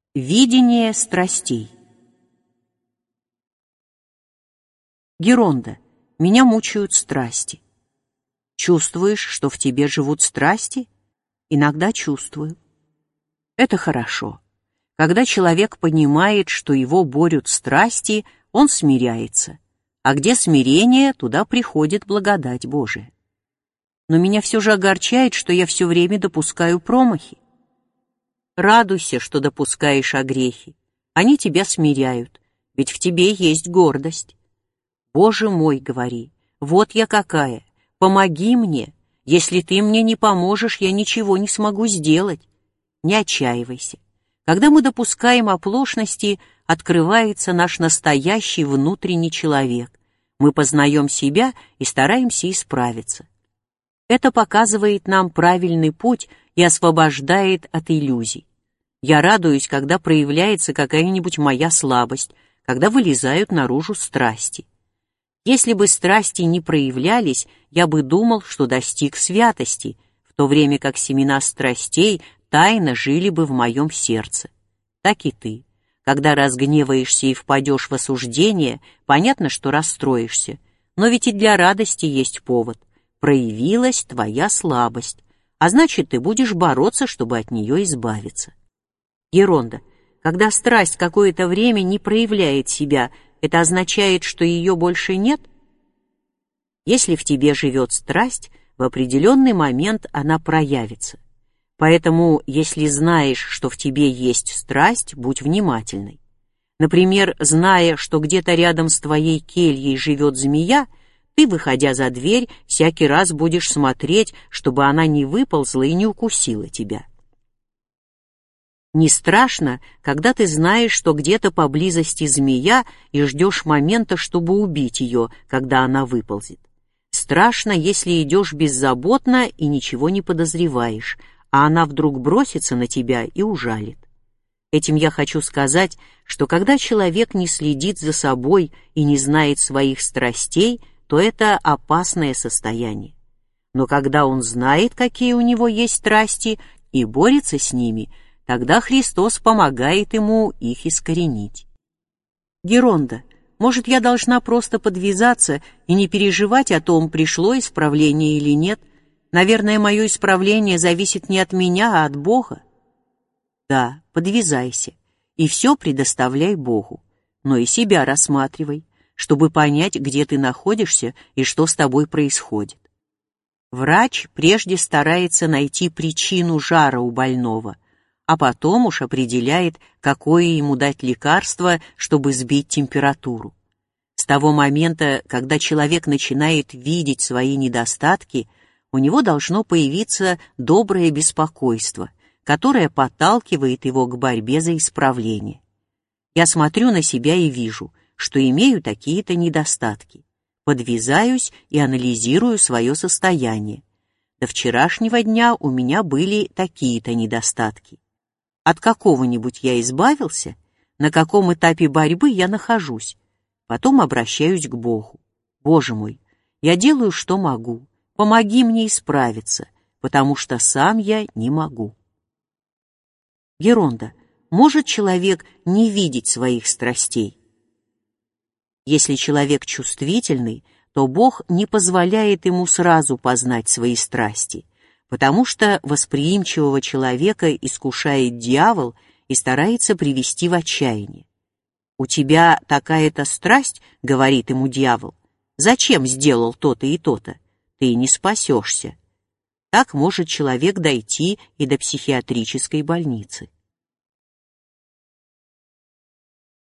Видение страстей. Геронда, меня мучают страсти. Чувствуешь, что в тебе живут страсти? Иногда чувствую. Это хорошо. Когда человек понимает, что его борют страсти, он смиряется. А где смирение, туда приходит благодать Божия. Но меня все же огорчает, что я все время допускаю промахи. Радуйся, что допускаешь огрехи. Они тебя смиряют, ведь в тебе есть гордость. Боже мой, говори, вот я какая, помоги мне. Если ты мне не поможешь, я ничего не смогу сделать. Не отчаивайся. Когда мы допускаем оплошности, открывается наш настоящий внутренний человек. Мы познаем себя и стараемся исправиться. Это показывает нам правильный путь и освобождает от иллюзий. Я радуюсь, когда проявляется какая-нибудь моя слабость, когда вылезают наружу страсти. Если бы страсти не проявлялись, я бы думал, что достиг святости, в то время как семена страстей тайно жили бы в моем сердце. Так и ты. Когда разгневаешься и впадешь в осуждение, понятно, что расстроишься, но ведь и для радости есть повод. Проявилась твоя слабость, а значит, ты будешь бороться, чтобы от нее избавиться. Геронда, когда страсть какое-то время не проявляет себя, это означает, что ее больше нет? Если в тебе живет страсть, в определенный момент она проявится. Поэтому, если знаешь, что в тебе есть страсть, будь внимательной. Например, зная, что где-то рядом с твоей кельей живет змея, ты, выходя за дверь, всякий раз будешь смотреть, чтобы она не выползла и не укусила тебя. Не страшно, когда ты знаешь, что где-то поблизости змея и ждешь момента, чтобы убить ее, когда она выползет. Страшно, если идешь беззаботно и ничего не подозреваешь, а она вдруг бросится на тебя и ужалит. Этим я хочу сказать, что когда человек не следит за собой и не знает своих страстей, то это опасное состояние. Но когда он знает, какие у него есть страсти, и борется с ними, тогда Христос помогает ему их искоренить. Геронда, может, я должна просто подвязаться и не переживать о том, пришло исправление или нет? Наверное, мое исправление зависит не от меня, а от Бога. Да, подвязайся, и все предоставляй Богу, но и себя рассматривай, чтобы понять, где ты находишься и что с тобой происходит. Врач прежде старается найти причину жара у больного, а потом уж определяет, какое ему дать лекарство, чтобы сбить температуру. С того момента, когда человек начинает видеть свои недостатки, у него должно появиться доброе беспокойство, которое подталкивает его к борьбе за исправление. Я смотрю на себя и вижу, что имею такие-то недостатки. Подвязаюсь и анализирую свое состояние. До вчерашнего дня у меня были такие-то недостатки. От какого-нибудь я избавился, на каком этапе борьбы я нахожусь. Потом обращаюсь к Богу. Боже мой, я делаю, что могу. Помоги мне исправиться, потому что сам я не могу. Геронда, может человек не видеть своих страстей? Если человек чувствительный, то Бог не позволяет ему сразу познать свои страсти, потому что восприимчивого человека искушает дьявол и старается привести в отчаяние. «У тебя такая-то страсть, — говорит ему дьявол, — зачем сделал то-то и то-то? Ты не спасешься». Так может человек дойти и до психиатрической больницы.